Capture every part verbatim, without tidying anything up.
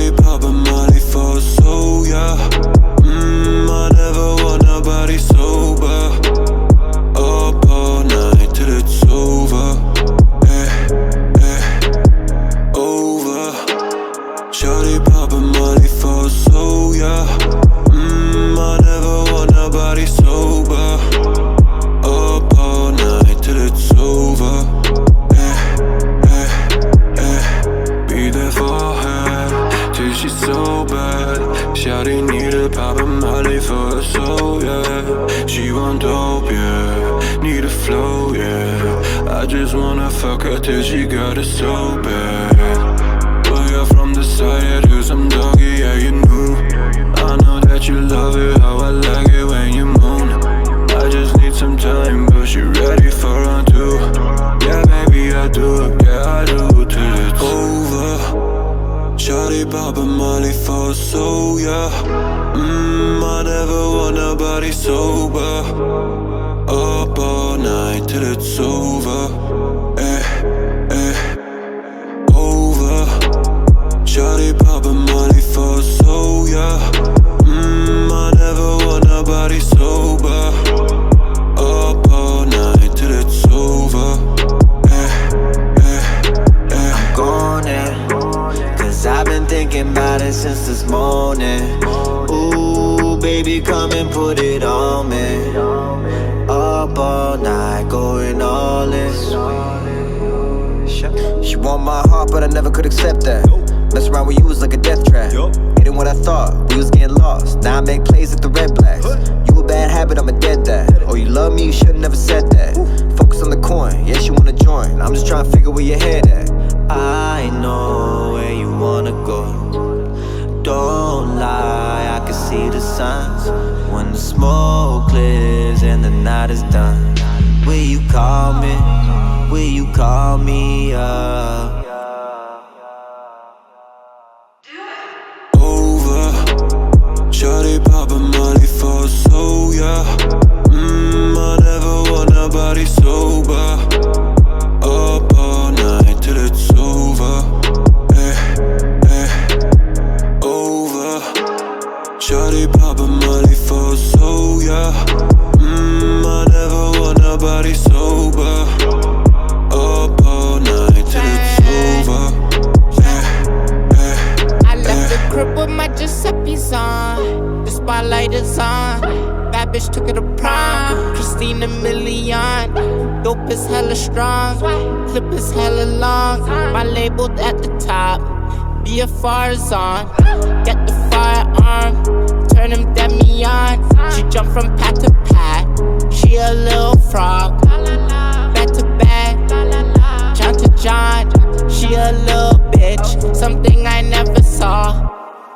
Shawty poppin' Molly for a soul, yeah. Mmm, I never want nobody sober. Up all night till it's over. Eh, eh, over. Shawty poppin' Molly for a soul, yeah. Mmm, I never want nobody sober. Up all night till it's over. Eh, eh, eh. Be there for her till she's so bad. Shawty need a poppin' Molly for her soul, yeah. She want dope, yeah. Need a flow, yeah. I just wanna fuck her till she got it so bad. But you're from the side, do some doggy, yeah, you knew. I know that you love it, how I like it when you moan. I just need some time, but she ready for round two. Yeah, baby, I do, yeah, I do, till it's over. Shawty poppin' Molly for a soul, yeah. Mmm, I never want nobody sober. Up all night till it's over. Eh, eh, over. Shawty poppin' Molly for a soul, yeah. Mmm, I never want nobody sober. Up all night till it's over. Eh, eh, eh. I'm gone in, cause I've been thinking about it since this morning. Ooh, baby, come and put it on me. Up all night, going all in. She want my heart, but I never could accept that. Mess around with you was like a death trap. It ain't what I thought, we was getting lost. Now I make plays at the red blacks. You a bad habit, I'm a dead dad. Oh, you love me, you should've never said that. Focus on the coin, yes, you wanna join. I'm just trying to figure where your head at. I know where you wanna go. Don't lie, I can see the signs. When the smoke clears and the night is done, will you call me? Will you call me up? Over. Shawty poppin' Molly for a soul, yeah. Mmm, I never want nobody sober. Up all night till it's over. Eh, eh, over. Shawty poppin' Molly for a soul, yeah. Mmm, I never want nobody sober. Up all night till it's over. Eh, eh, I left the crib with my Giuseppe's on. The spotlight is on. Bad bitch took it to prom. Christina Milian. Dope is hella strong. Clip is hella long. My label at the top. B F R is on. Get the firearm. Turn him demi on. She jump from pat to pat. She a little frog. Back to back. John to John. She a little bitch. Something I never saw.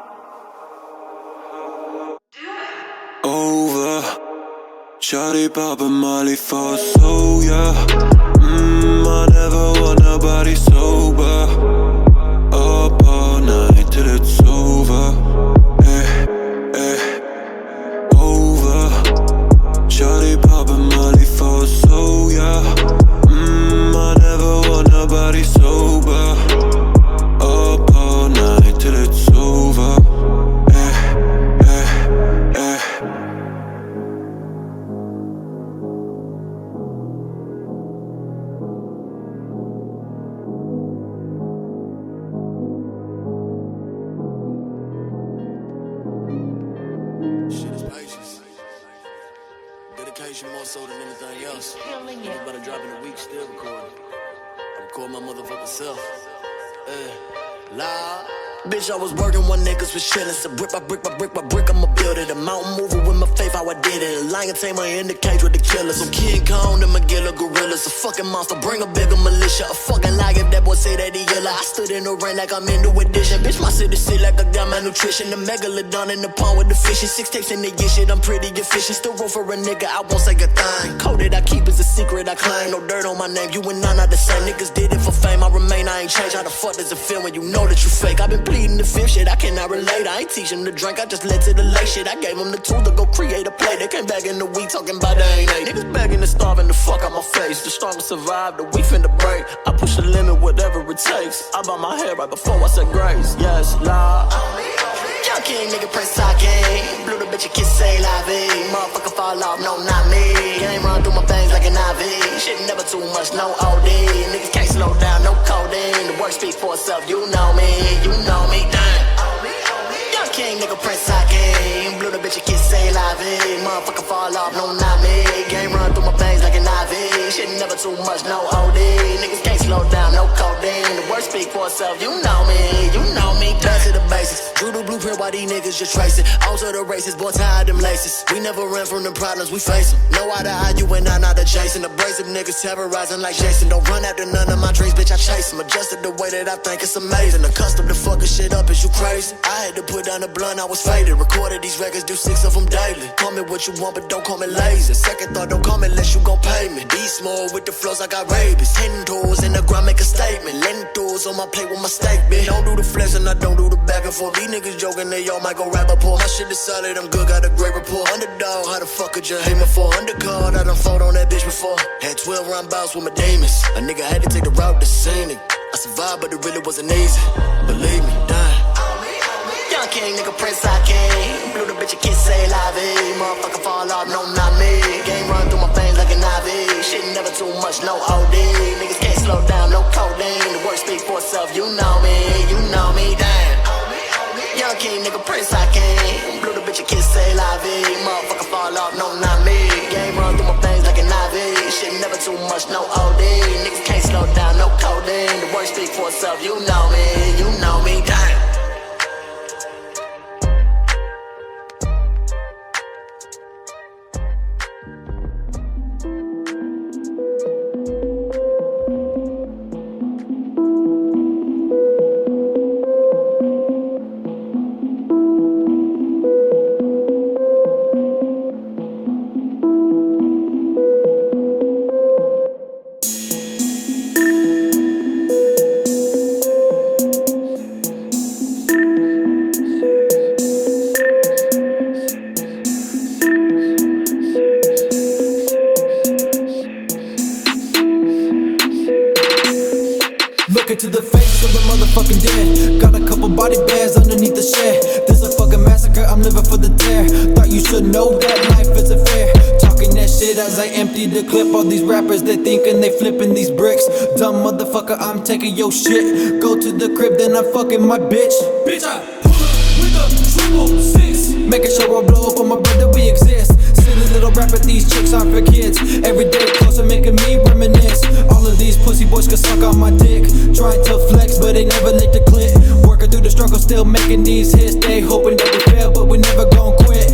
Over. Shawty poppin' Molly for a soul, yeah. Mmm, I never want nobody sober. Up all night till it's over. Eh, eh, over. Shawty poppin' Molly for a soul, yeah. Mmm, I never want nobody sober. Up all night till it's over. Eh, eh, eh. Shit is patience. Dedication more so than anything else. I'm about to drop in a week, still recording. I record my motherfucking self. Eh, loud. Bitch, I was working when niggas was chillin'. So brick by brick by brick by brick, I'ma build it. A mountain mover with my faith, how I did it. A lion tamer in the cage with the killers. So King Kong, the Magilla gorillas. A fucking monster, bring a bigger militia. A fucking lie if that boy say that he yellow. I stood in the rain like I'm in the edition. Bitch, my city sit like I got my nutrition. The megalodon in the pond with the fishes. Six tapes in the year, shit, I'm pretty efficient. Still roll for a nigga, I won't say a thing. Coded, I keep is a secret, I claim. No dirt on my name, you and I not the same. Niggas did it for fame, I remain, I ain't changed. How the fuck does it feel when you know that you fake? I've been pleading the fifth shit, I cannot relate. I ain't teach him to drink, I just led to the late shit. I gave him the tools to go create a play. They came back in the week talking about they ain't eight. Niggas begging to starving the fuck out my face. The strongest survive, the weak finna break. I push the limit, whatever it takes. I bought my hair right before I said grace. Yes, Lord. Young king, nigga, Prince Hakeem. Blew the bitch a kiss, say la vie. Motherfucker fall off, no, not me. Game run through my veins like an I V. Shit never too much, no O D. Niggas can't slow down, no codeine. The work speak for itself, you know me, you know me, damn. Young king, nigga, Prince Hakeem. Blew the bitch a kiss, say la vie. Motherfucker fall off, no, not me. Game run through my veins like an I V. Shit never too much, no O D. Niggas can't slow down, no codeine. The work speak for itself, you know me, you know me, damn. Back to the basics. Drew the blueprint, why these niggas just trace it. All to the races, born tired them laces. We never run from the problems, we face them. No eye to eye, you and I not adjacent. Abrasive niggas terrorizing like Jason. Don't run after none of my dreams, bitch, I chase them. Adjusted the way that I think it's amazing. Accustomed to fucking shit up, is you crazy? I had to put down the blunt, I was faded. Recorded these records, do six of them daily. Call me what you want, but don't call me lazy. Second thought, don't call me unless you gon' pay me. Be small with the flows, I got rabies. Ten toes in the ground, make a statement. Lentils on my plate with my steak, bitch. Don't do the flex and I don't do the back and forth. These niggas joking, they all might go rap a pour. My shit is solid, I'm good, got a great rapport. Underdog, how the fuck could you hate me for? Undercard, I done fought on that bitch before. Had twelve round bouts with my demons. A nigga had to take the route to scenic. I survived, but it really wasn't easy. Believe me, damn. Young king, nigga, Prince Hakeem. Blew the bitch a kiss, say la vie. Motherfucker fall off, no, not me. Game run through my veins like an I V. Shit never too much, no O D. Niggas can't slow down, no codeine. The work speak for itself, you know me, you know me, damn. Young king, nigga, Prince Hakeem. Blew the bitch a kiss, say la vie. Motherfucker fall off, no, not me. Game run through my veins like an I V. Shit never too much, no O D. Niggas can't slow down, no codeine. The work speak for itself, you know me, you know me, damn. To the face of the motherfucking dead. Got a couple body bags underneath the shed. This a fucking massacre, I'm living for the tear. Thought you should know that life isn't fair. Talking that shit as I empty the clip. All these rappers, they thinking they flipping these bricks. Dumb motherfucker, I'm taking your shit. Go to the crib, then I'm fucking my bitch. Bitch, I pull up with a triple six. Making sure I blow up on my brother, we exist. Silly little rapper, these chicks aren't for kids. Every day closer, making me reminisce. All of these pussy boys can suck on my dick. Trying to flex, but they never lick the clit. Working through the struggle, still making these hits. They hoping that we fail, but we never gon' quit.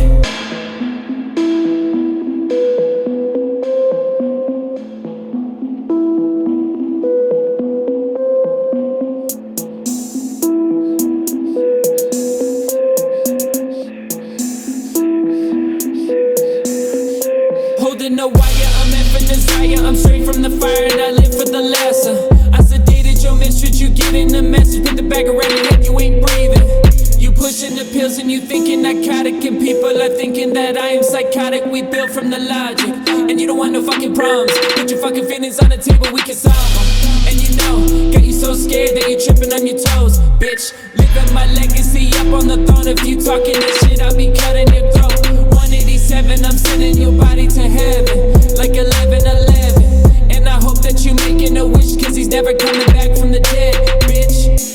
Holding no wire, I'm in for desire. I'm straight from the fire and I live for the lesson. I sedated your mistress, you getting the message. Put the bag around your head, you ain't breathing. You pushing the pills and you thinking narcotic. And people are thinking that I am psychotic. We built from the logic, and you don't want no fucking problems. Put your fucking feelings on the table, we can solve them. And you know, got you so scared that you're tripping on your toes. Bitch, living my legacy up on the throne. If you talking that shit, I'll be cutting your throat. one eighty-seven, I'm sending your body to heaven. Like eleven eleven. And I hope that you making a wish, cause he's never coming back from the dead, bitch.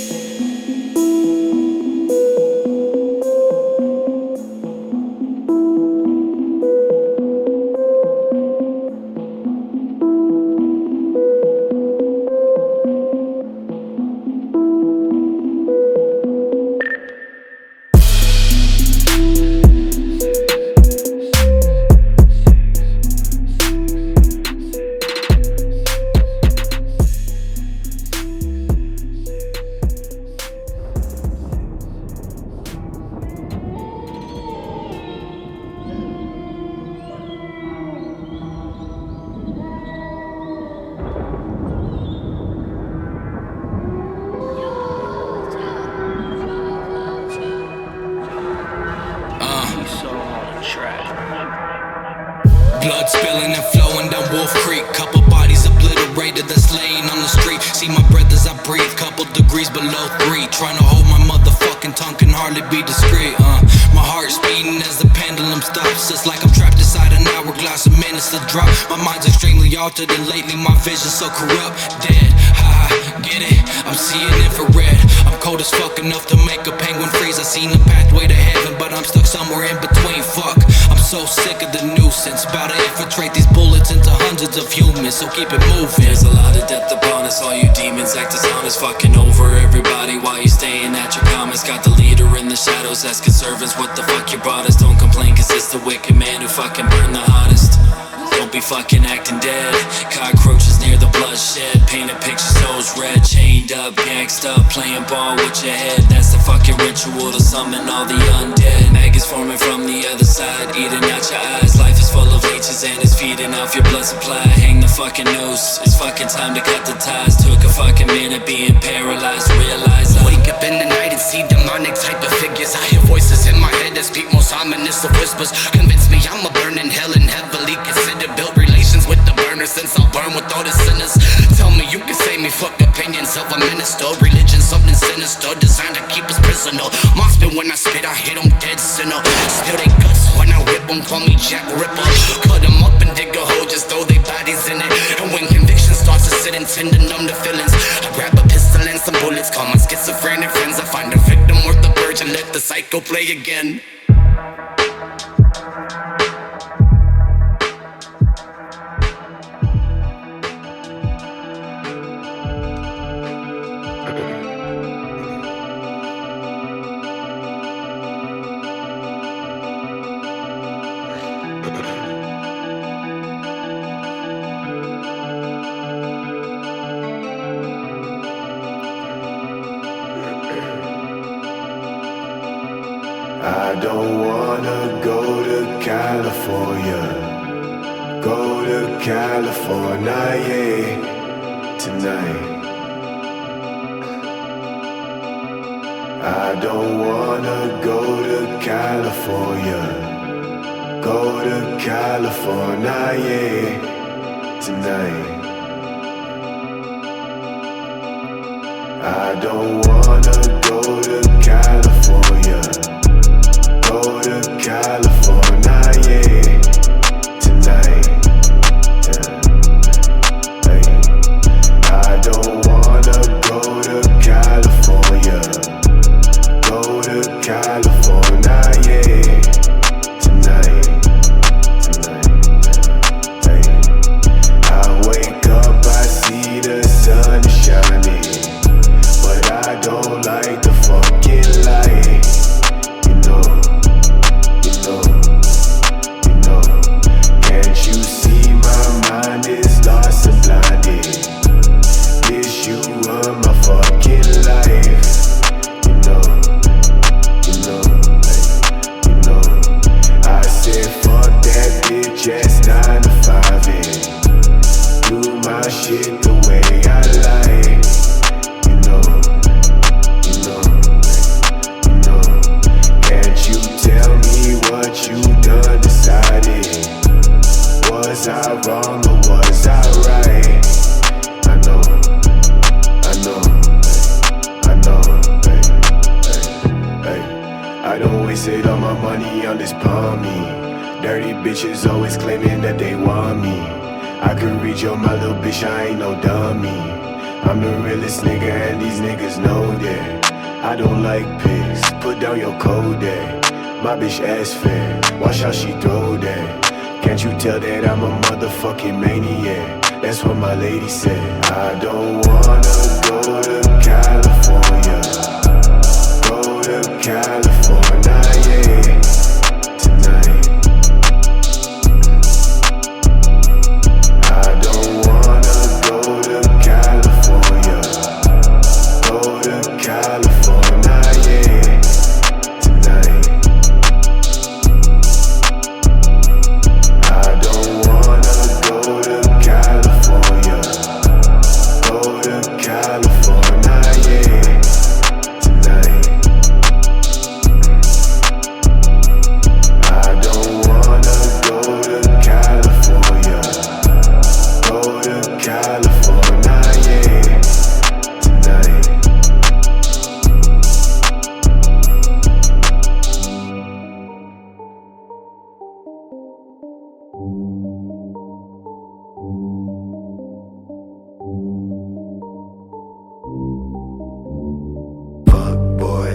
Blood spilling and flowing down Wolf Creek. Couple bodies obliterated that's laying on the street. See my breath as I breathe, couple degrees below three. Trying to hold my motherfucking tongue, can hardly be discreet. uh My heart's beating as the pendulum stops. It's like I'm trapped inside an hourglass of minutes to drop. My mind's extremely altered and lately my vision's so corrupt. Dead, haha, get it? I'm seeing infrared. I'm cold as fuck enough to make a penguin freeze. I seen the pathway to heaven, but I'm stuck somewhere in between. Fuck, I'm so sick of the nuisance. About to infiltrate these bullets into hundreds of humans, so keep it moving. There's a lot of depth upon us. All you demons act as honest, fucking over everybody while you staying at your comments. Got the leader in the shadows asking servants what the fuck you brought us. Don't complain cause it's the wicked man who fucking burned the hottest. Don't be fucking acting dead. Cockroaches near the bloodshed. Painted pictures, those red. Chained up, gangsed up, playing ball with your head. That's the fucking ritual to summon all the undead. Maggots forming from the other side, eating out your eyes. Life is full of leeches and it's feeding off your blood supply. Hang the fucking noose, it's fucking time to cut the ties. Took a fucking minute being paralyzed. Realize I wake up in the night and see demonic type of figures. I hear voices in my head that speak most ominous of whispers. Convince me I'm a burn in hell and heavily considered. Build relations with the burner since I'll burn with all the sinners. Tell me you can save me, fuck opinions of a minister. Religion something sinister, designed to keep us prisoner. Moss spit when I spit, I hit them dead sinner. Still they guts when I whip them, call me Jack Ripper. Cut them up and dig a hole, just throw their bodies in it. And when conviction starts to sit and tend to numb the feelings, I grab a pistol and some bullets, call my schizophrenic friends. I find a victim worth the purge and let the cycle play again. I don't wanna go to California, go to California, yeah, tonight. I don't wanna go to California, go to California, yeah, tonight. I don't wanna go to California, go to California, yeah, tonight. Yeah. Hey. I don't wanna go to California, go to California, yeah, tonight. Tonight. Hey. I wake up, I see the sun shining, but I don't like the fucking light. You know, you know, you know. Can't you see my mind is lost and blinded? Wish you were my fucking life. You know, you know, like, you know. I said fuck that bitch ass nine to five and do my shit the way I like. You know, you know, like, you know. Can't you tell me what you done decided? Was I wrong or was I right? I know, I know, I know, hey, hey, hey. I don't waste it all my money on this palmy. Dirty bitches always claiming that they want me. I could reach on my little bitch, I ain't no dummy. I'm the realest nigga and these niggas know that. I don't like pigs, put down your code there. My bitch ass fat, watch how she throw that. Can't you tell that I'm a motherfucking maniac? That's what my lady said. I don't wanna go to California, go to California, yeah, tonight. I don't wanna go to California, go to California, yeah, tonight. I don't wanna go to California, go to California, yeah, tonight. I don't wanna go to California,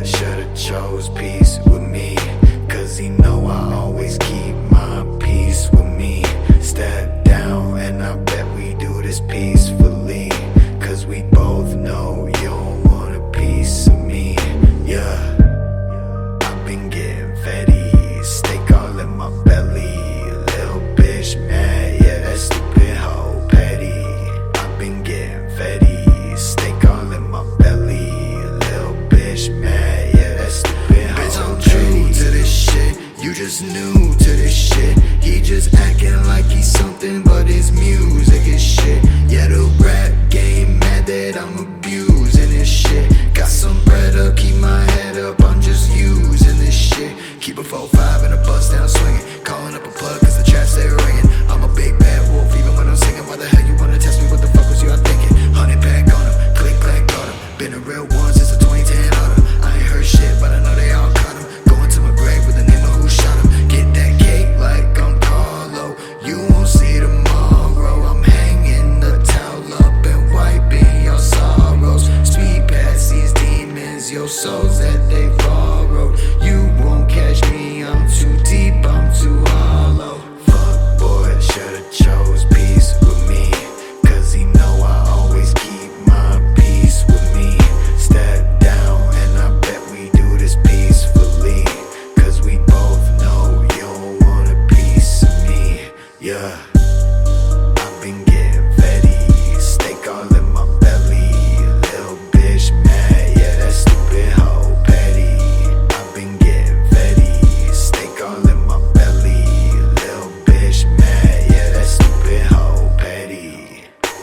should've chose peace with me, cause he know I always keep my peace with me. Step down and I bet we do this peacefully, cause we both know you don't want a piece of me. Yeah, I've been getting fetty, steak all in my belly. Little bitch mad, yeah, that stupid hoe petty. I've been getting fetty, steak all in my belly. Little bitch mad, yeah, that stupid hoe bitch, I'm true to this shit, you just new to this shit. He just acting like he's something, but his music is shit. Yeah, the rap game mad that I'm abusing this shit. Got some bread up, keep my head up, I'm just using this shit. Keep a four five and a bust down swinging, calling up a plug cause the trap stay ringing. I'm a big bad wolf even when I'm singing. Why the hell you wanna test me, what the fuck was you all thinking? Hundred pack on him, click clack got him. Been a real one since the twenty ten autumn. I ain't heard shit but I know they all caught him. Going to my grave with the name of who shot him. Get that cake like I'm Carlo, you won't see tomorrow. I'm hanging the towel up and wiping your sorrows. Speed past these demons, your souls that they borrowed. You won't catch me, I'm too deep, I'm too hollow. Fuck boy, should've chose peace with me, cause he know I always keep my peace with me. Step down and I bet we do this peacefully, cause we both know you don't want a piece of me. Yeah, I've been getting fetty, steak all in my belly. Little bitch mad, yeah, that stupid hoe petty. I've been getting fetty, steak all in my belly. Little bitch mad, yeah, that stupid hoe petty.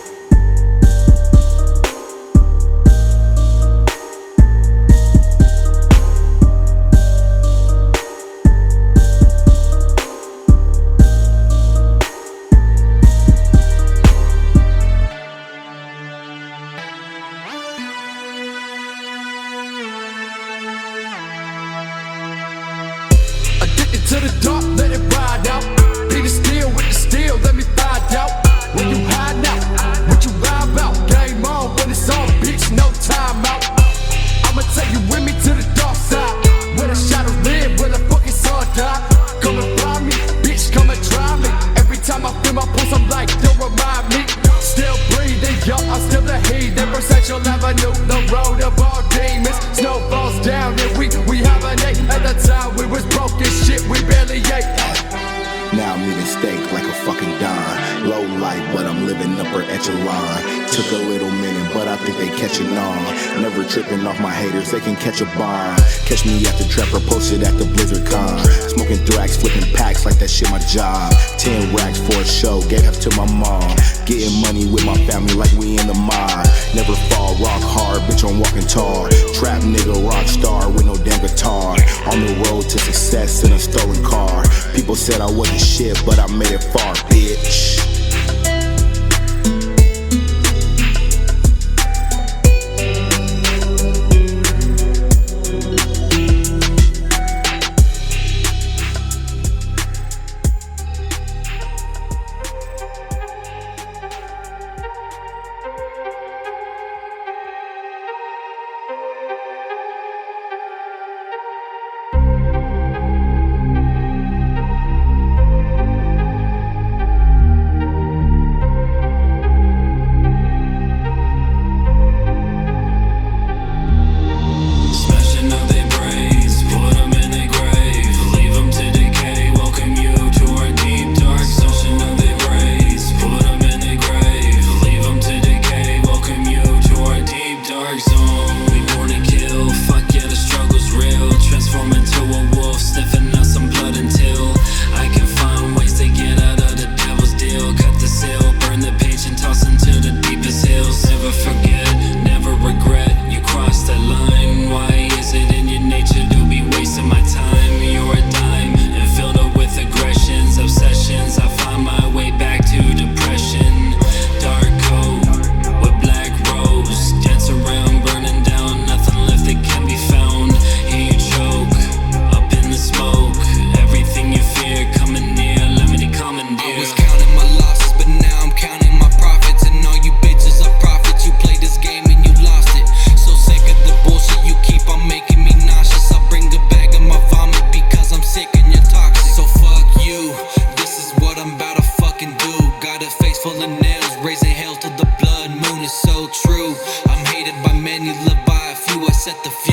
Addicted to the dark, let it ride out. Be the steel with the steel, let me find out. When you hide out, what you lie about? Game on when it's on, bitch, no time out. I'ma take you with me to the dark side, where the shadows live, where the fucking sun die. Come and find me, bitch, come and try me. Every time I feel my pulse, I'm like, don't remind me. Still breathing, yo, I'm still the heathen. Essential Avenue, the road of all demons. Snow falls down and we, we hibernate. At the time we was broke as shit, we barely ate. Now I'm eating steak like a fucking dime. Low life, but I'm living upper echelon. Took a little minute, but I think they catching on. Never tripping off my haters, they can catch a bomb. Catch me at the trapper, posted at the Blizzard Con. Smoking thrax, flipping packs like that shit my job. Ten racks for a show, gave up to my mom. Getting money with my family like we in the mob. Never fall, rock hard, bitch, I'm walking tall. Trap nigga, rock star with no damn guitar. On the road to success in a stolen car. People said I wasn't shit, but I made it far, bitch.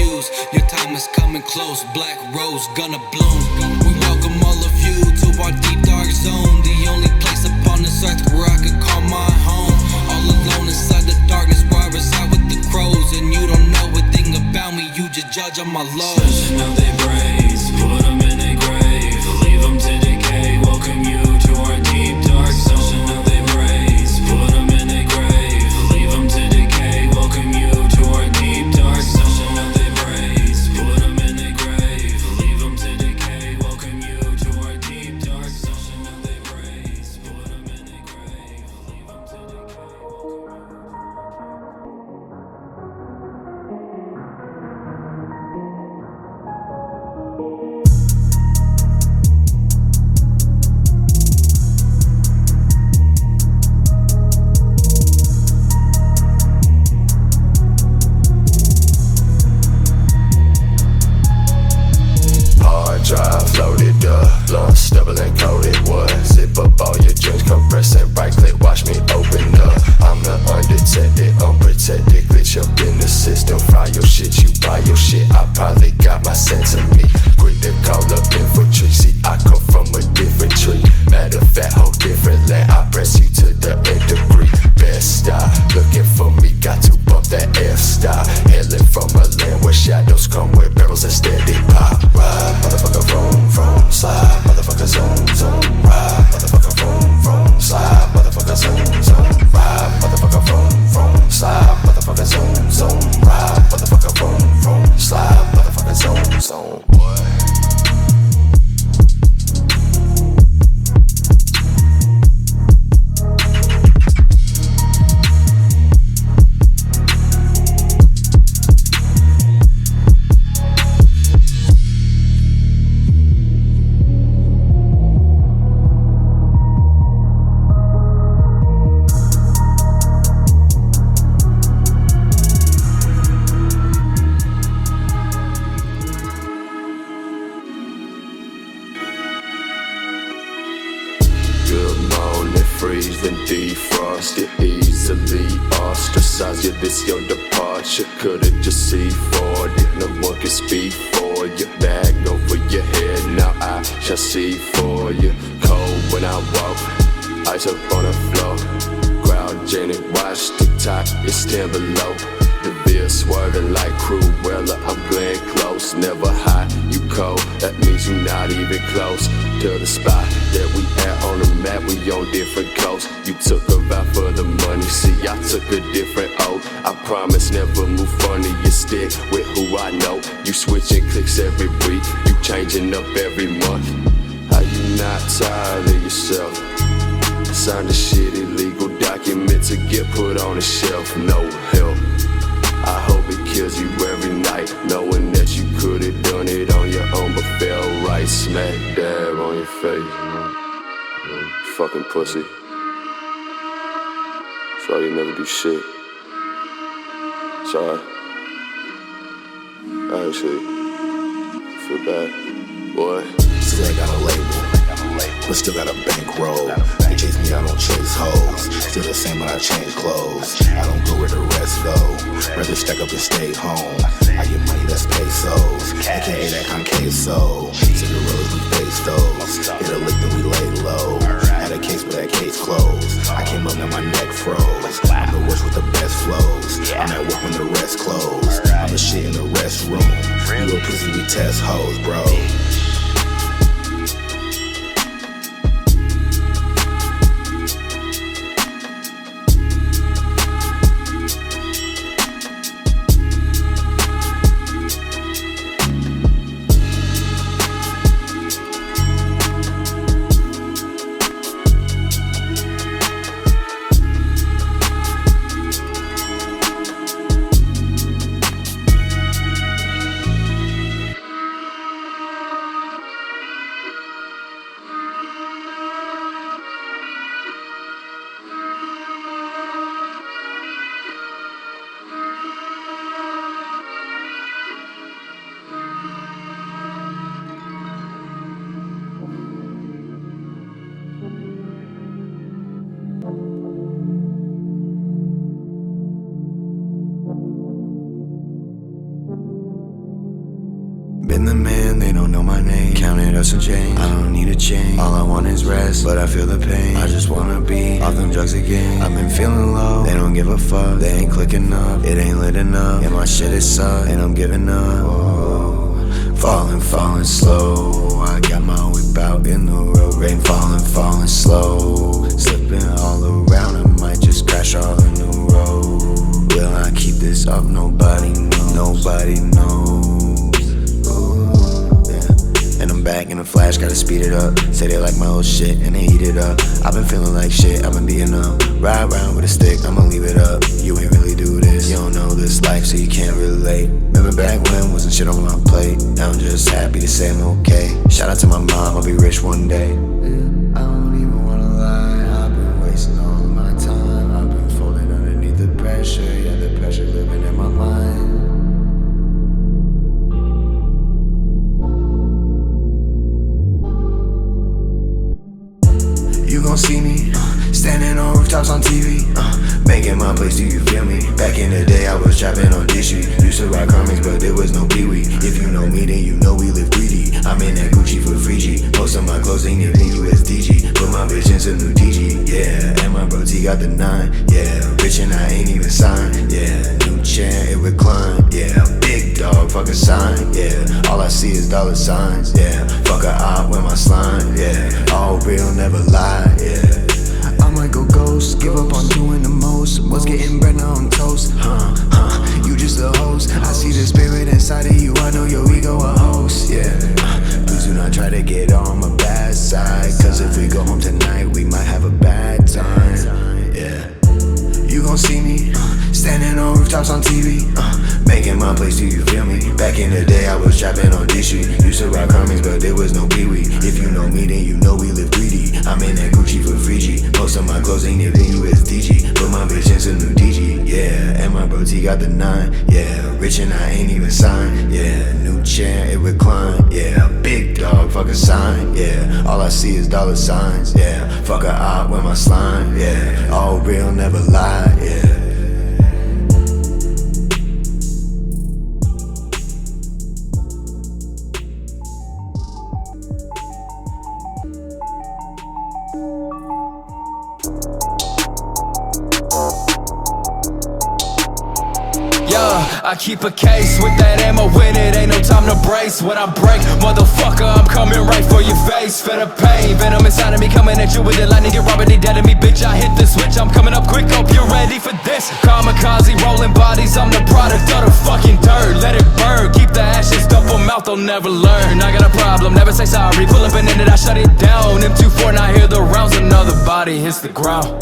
views. Your time is coming close, black rose gonna bloom. We welcome all of you to our deep dark zone, the only place upon this earth where I could call my home. All alone inside the darkness where I reside with the crows, and you don't know a thing about me, you just judge on my lows. Smashing up their brains, put them in their grave, leave them to decay, welcome you to our deep dark zone. Smashing up their brains, put them in their grave, leave them to decay, welcome you to our deep dark zone. Smashing up their brains, put them in their grave, leave them to decay, welcome you to our deep dark zone. Smashing up their brains, put them in their grave, leave them to decay, Hard drive loaded up, long stubble and coated wood. Zip up all your joints, compress and right click, watch me open up. I'm the undetected, unprotected, glitch up in the system. Fry your shit, you buy your shit. I probably got my sense of me. Quick to call up infantry. See, I come from a different tree. Matter of fact, whole different land. I press you to the nth degree. Best style, looking for me, got to bump that F style. Hailing from a land where shadows come with barrels and steady pop. Ride, motherfucker, vroom, vroom, slide. Motherfucker, zoom, zoom, ride. Motherfucker, vroom, vroom, slide. Motherfucker, zoom, zoom, ride. Motherfucker, vroom, vroom, slide. Motherfucker, zoom, zoom, ride. Motherfucker, vroom, vroom, slide. Motherfucker, zoom, zoom, what? Freeze and defrost it easily. Ostracize you, this your departure. Could've just see forward it. No one can speak for you. Bag over your head, now I shall see for you. Cold when I walk, ice up on the floor. Cryogenic watch, tick tock, it's ten below. The beer swerving like Cruella, I'm Glenn Close. Never hot, you cold, that means you not even close to the spot that we at on the map, we on different coasts. You took a vow for the money, see I took a different oath. I promise never move funny, you stick with who I know. You switching clicks every week, you changing up every month. How you not tired of yourself? Sign the shit illegal document to get put on the shelf, no help. I hope it kills you every night, knowing that you could've done it on your own, but fell right smack dab on your face, man. You fucking pussy. Sorry you never do shit. Sorry. I actually feel bad, boy. Still ain't got a label, but still got a bankroll. They chase me, I don't chase hoes. Still the same when I change clothes. I don't go where the rest go. Rather stack up and stay home. I get money that's pesos, A K A that concave soul. Cigarillas, we face those. Hit a lick, then we lay low. Had a case, but that case closed. I came up, now my neck froze. I'm the worst with the best flows. I'm at work when the rest close. I'm the shit in the restroom. You a pussy, we test hoes, bro. Been the man, they don't know my name. Counted up some change, I don't need a change. All I want is rest, but I feel the pain. I just wanna be off them drugs again. I've been feeling low, they don't give a fuck. They ain't clicking up, it ain't lit enough. And my shit is suck, and I'm giving up. Oh, falling, falling slow. I got my whip out in the road. Rain falling, falling slow. Slipping all around, I might just crash all in the road. Will I keep this up? Nobody knows. Nobody knows. And I'm back in a flash, gotta speed it up. Say they like my old shit and they eat it up. I've been feeling like shit, I've been beating up. Ride around with a stick, I'ma leave it up. You ain't really do this, you don't know this life, so you can't relate. Remember back when wasn't shit on my plate. Now I'm just happy to say I'm okay. Shout out to my mom, I'll be rich one day. I don't even wanna lie, I've been wasting all of my time. I've been folding underneath the pressure, yeah, the pressure living in my mind. You gon' see me, uh, standing on rooftops on T V, uh, making my place, do you feel me? Back in the day I was trapping on D Street. Used to rock comics but there was no Pee-wee. If you know me then you know we live three D. I'm in that Gucci for free G. Most of my clothes ain't even U S D G. Put my bitch in some new D G, yeah. And my bro T got the nine, yeah. Rich and I ain't even signed, yeah. New chair, it recline, yeah. Big dog, fuck a sign, yeah. All I see is dollar signs, yeah. Fuck a op with my slime, yeah. All real, never lie, yeah. I might go ghost, give up on doing the most. Was getting bread, now I'm toast, huh, huh. You just a host, I see the spirit inside of you. I know your ego a host, yeah. Please do not try to get on my bad side, cause if we go home tonight, we might have a bad time, yeah. You gon' see me, uh, standing on rooftops on T V, uh, making my place, do you feel me? Back in the day I was trapping on D Street. Used to rock comics but there was no Pee-wee. If you know me then you know we live three D. I'm in that Gucci for free G. Most of my clothes ain't even U S D G. Put my bitch in some new D G, yeah. And my bro T got the nine, yeah. Rich and I ain't even signed, yeah. New chair, it recline, yeah. Big dog, fuck a sign, yeah. All I see is dollar signs, yeah. Fuck a op with my slime, yeah. All real, never lie, yeah. I keep a case with that ammo in it, ain't no time to brace. When I break, motherfucker, I'm coming right for your face. For the pain, venom inside of me, coming at you with the lightning, get robbing, they dead to me, bitch. I hit the switch, I'm coming up quick, hope you're ready for this. Kamikaze, rolling bodies, I'm the product of the fucking dirt. Let it burn, keep the ashes, double mouth, they'll never learn. I got a problem, never say sorry, pull up and end it, I shut it down. M two four, now hear the rounds, another body hits the ground.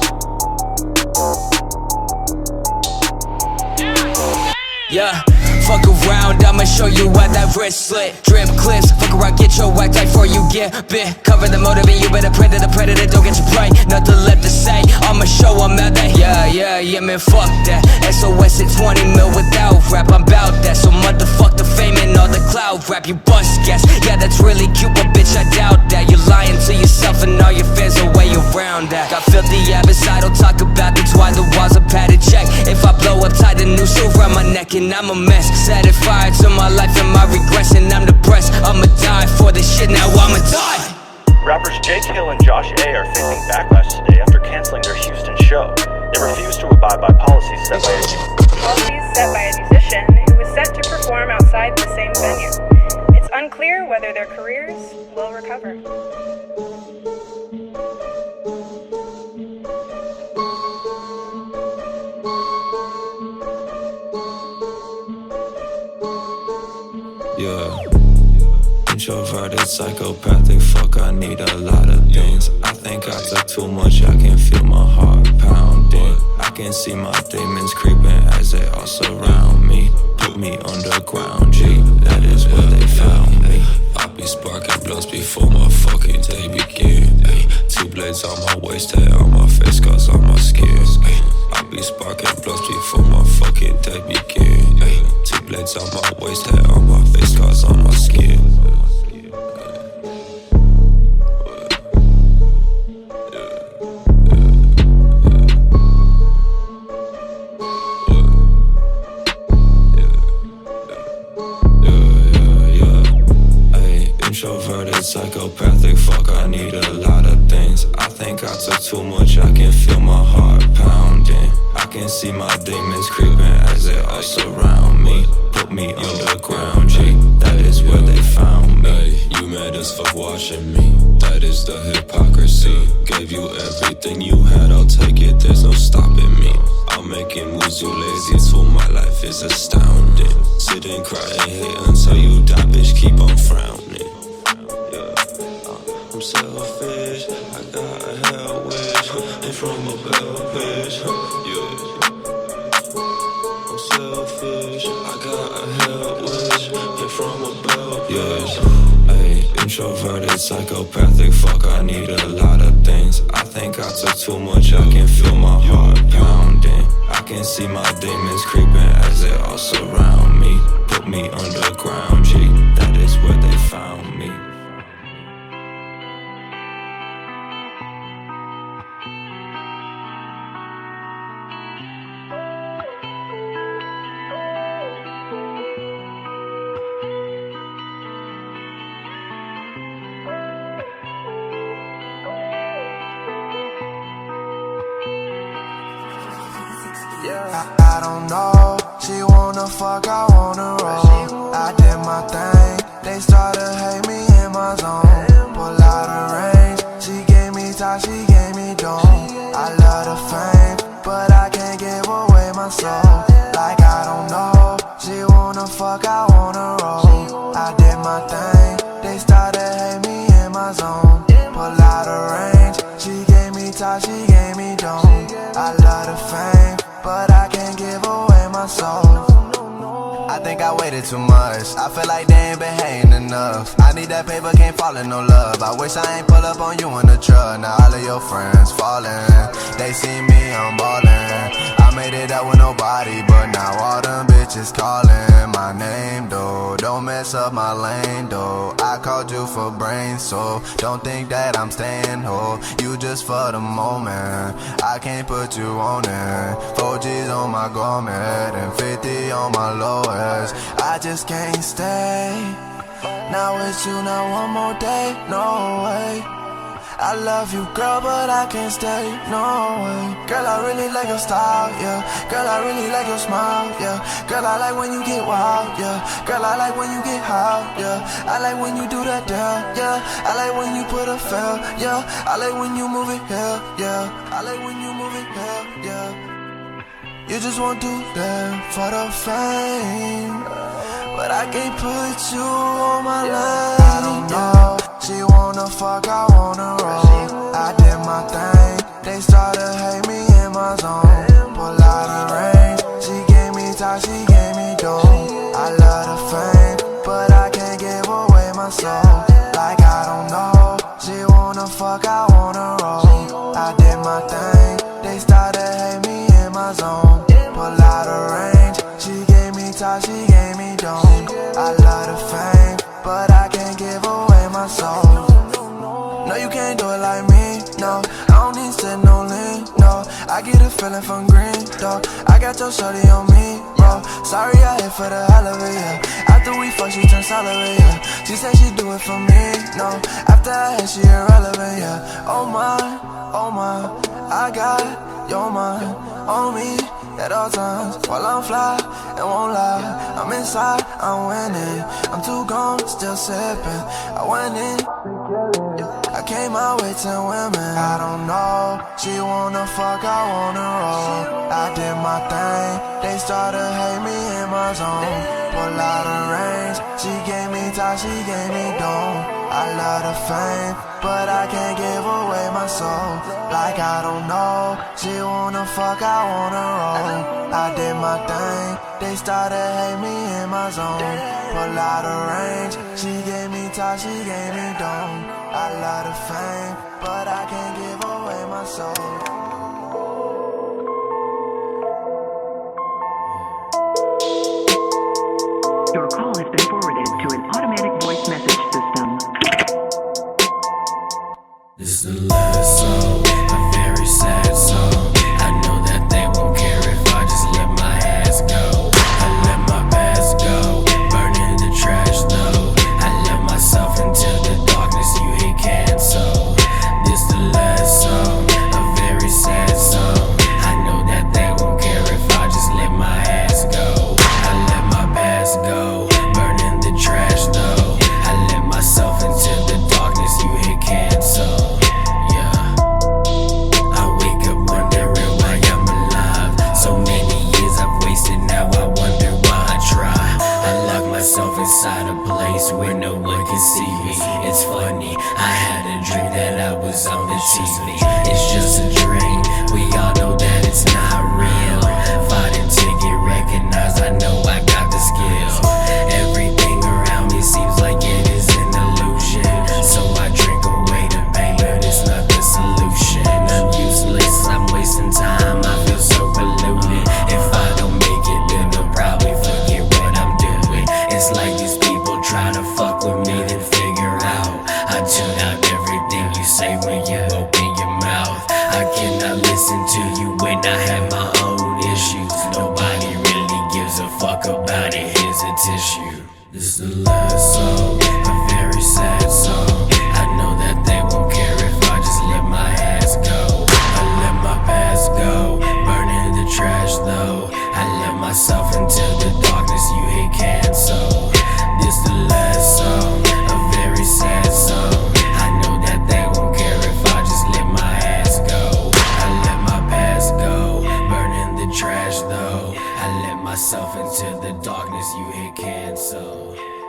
Yeah, fuck around, I'ma show you why that wrist slit. Drip clips, fuck around, get your whack tight before you get bit. Cover the motive and you better pray to the predator, don't get your prey. Nothing left to say, I'ma show them how they. Yeah, yeah, yeah, man, fuck that. S O S at twenty mil without rap, I'm bout that. So motherfuck the fame and all the cloud rap, you bust gas. Yeah, that's really cute, but bitch, I doubt that. You're lying to yourself and all your fans are way around that. Got filthy habits, I don't talk about, that's why the walls are padded. Check, if I blow up, tie the noose around my neck and I'm a mess. Set it fire to my life and my regrets, and I'm depressed. I'ma die for this shit, now I'ma die. Rappers Jake Hill and Josh A are facing backlash today after canceling their Houston show. They refused to abide by policies set by a policies set by a musician who was set to perform outside the same venue. It's unclear whether their careers will recover. Yeah, introverted, psychopathic, fuck, I need a lot of things. I think I took too much, I can feel my heart pounding. I can see my demons creeping as they all surround me. Put me underground, G, that is where they found me. I be sparking blunts before my fucking day begin. Ay, two blades on my waist, hair on my face, scars on my skin. Ay, I be sparking blunts before my fucking day begin. Ay, two blades on my waist, hair on my face, scars on my skin. Yeah, yeah, yeah. Introverted, psychopathic, fuck, I need a lot of things. I think I took too much, I can feel my heart pounding. I can see my demons creeping as they all surround me. Put me underground, G, that is where they found me. You mad as fuck watching me, that is the hypocrisy. Gave you everything you had, I'll take it, there's no stopping me. I'm making moves, you lazy, so my life is astounding. Sit and cry and hate until you die, bitch, keep on frowning. Yeah, I'm selfish, I got a hell wish, and from a bell bitch, yeah. I'm selfish, I got a hell wish, and from a bell bitch, yeah. Introverted, psychopathic, fuck, I need a lot of things. I think I took too much, I can feel my heart pounding. I can see my demons creeping as they all surround me. Put me underground, G, that is where they found me. I, I don't know, she wanna fuck, I wanna roll. I did my thing, they started hate me in my zone. Pull out a range, she gave me time, she gave me dome. I love the fame, but I can't give away my soul. Like I don't know, she wanna fuck, I wanna roll. I did my thing, they started hate me in my zone. Pull out a range, she gave me time, she gave me dome. I love the fame, but I can't give away my soul. I think I waited too much, I feel like they ain't been hating enough. I need that paper, can't fall in no love. I wish I ain't pull up on you in the truck. Now all of your friends falling, they see me, I'm ballin'. I made it out with nobody, but now all them bitches calling my name though. Don't mess up my lane though. I called you for brains, so don't think that I'm staying ho. You just for the moment, I can't put you on it. Four G's on my garment and fifty on my lowest. I just can't stay. Now it's you, not one more day, no way. I love you, girl, but I can't stay, no way. Girl, I really like your style, yeah. Girl, I really like your smile, yeah. Girl, I like when you get wild, yeah. Girl, I like when you get high, yeah. I like when you do that down, yeah. I like when you put a fail, yeah. I like when you move it here, yeah. I like when you move it here, yeah. You just won't do that for the fame, but I can't put you on my line. I don't know, she wanna fuck, I wanna roll. I did my thing, they started hate me in my zone. Pull out a range, she gave me time, she gave me dome. I love the fame, but I can't give away my soul. Like I don't know, she wanna fuck, I wanna roll. I did my thing, they started hate me in my zone. Pull out a range, she gave me time, she gave me dome. I love the fame, but I can't give away my soul. No, you can't do it like me, no. I don't need to no lean, no. I get a feeling from green, though. I got your shorty on me, bro. Sorry I hit for the hell of it, yeah. After we fuck, she turned solid, yeah. She said she do it for me, no. After I hit, she irrelevant, yeah. Oh my, oh my, I got your mind on me at all times. While I'm fly and won't lie, I'm inside, I'm winning. I'm too gone, still sipping. I went in, I came my way to women. I don't know, she wanna fuck, I wanna roll. I did my thing, they started hate me in my zone. Pull out a range, she gave me time, she gave me dome. I love the fame, but I can't give away my soul. Like I don't know, she wanna fuck, I wanna roll. I did my thing, they started hate me in my zone. Pull out a range, she gave me time, she gave me dome. I love the fame, but I can't give away my soul. Your call has been forwarded to an automatic voice message system. This is the last song, a very sad song. I know that they won't care if I just let my ass go. I let my past go, burn in the trash though. I let myself into the darkness. myself inside a place where no one can see me. It's funny, I had a dream that I was on the T V. It's just a dream, we all know that it's not real. Fighting to get recognized, I know I got the skill. Everything around me seems like it is an illusion, so I drink away the pain, but it's not the solution. I'm useless, I'm wasting time, I feel so polluted. If I don't make it, then they'll probably forget what I'm doing. It's like these people try to fuck with me, then figure out I tune out everything you say when you open your mouth. I cannot listen to you when I have my own issues. Nobody really gives a fuck about it, here's a tissue. This is the last song, a very sad song. I know that they won't care if I just let my ass go. I let my past go, burn in the trash though. I let myself into the darkness, you hit cancel. This the last song, a very sad song. I know that they won't care if I just let my ass go. I let my past go, burn in the trash though. I let myself into the darkness, you hit cancel.